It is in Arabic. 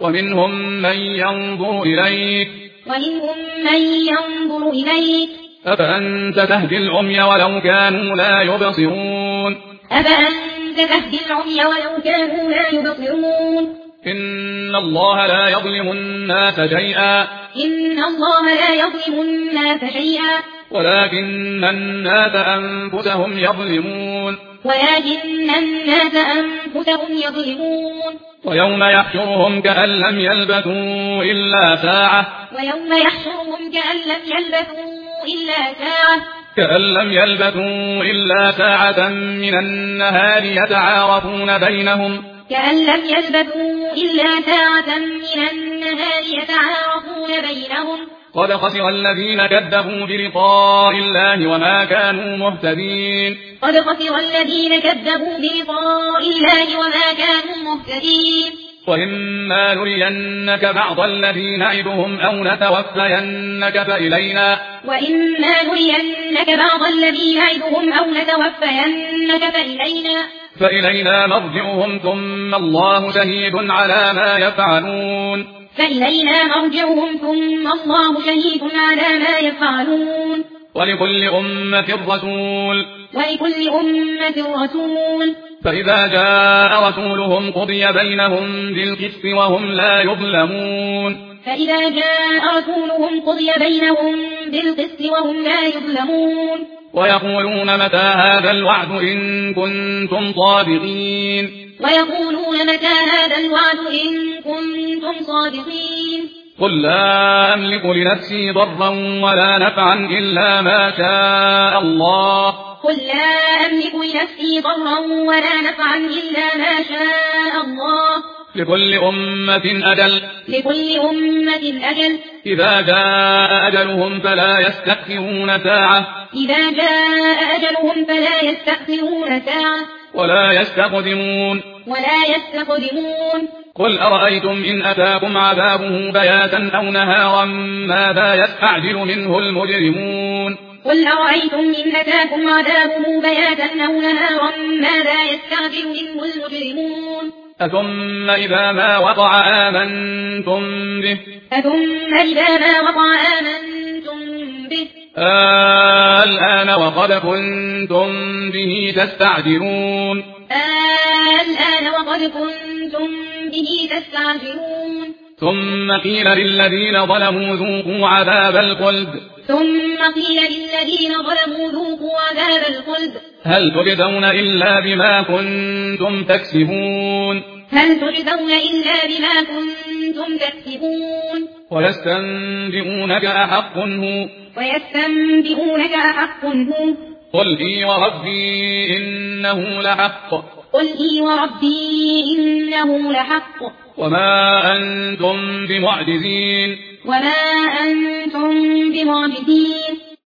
ومنهم من ينظر إليك أفأنت تهدي العمي ولو كانوا لا يبصرون إن الله لا يظلم الناس شيئا ولكن الناس أنفسهم يظلمون ويوم يحشرهم كأن لم يلبثوا إلا ساعة من النهار يتعارفون بينهم قد خسر الذين كذبوا بلقاء الله وما كانوا مهتدين وإما نرينك بعض الذي نعدهم أو نتوفينك فإلينا مرجعهم ثم الله شهيد على ما يفعلون ولكل أمة رسول فإذا جاء رسولهم قضي بينهم بالقسط وهم لا يظلمون ويقولون متى هذا الوعد إن كنتم صادقين قل لا أملك لنفسي ضرا ولا نفعا إلا ما شاء الله لكل أمة أجل إذا جاء أجلهم فلا يستأخرون ساعة ولا يستقدمون قل أرأيتم إن أتاكم عذابه بياتا أو نهارا ماذا يستعجل منه المجرمون أثم إذا ما وقع آمنتم به الآن وقد كنتم به تستعجلون ثم قيل للذين ظلموا ذوقوا عذاب الخلد هل تجزون إلا بما كنتم تكسبون ويستنبئونك أحق هو قل إي وربي إنه لحق وما أنتم بمعجزين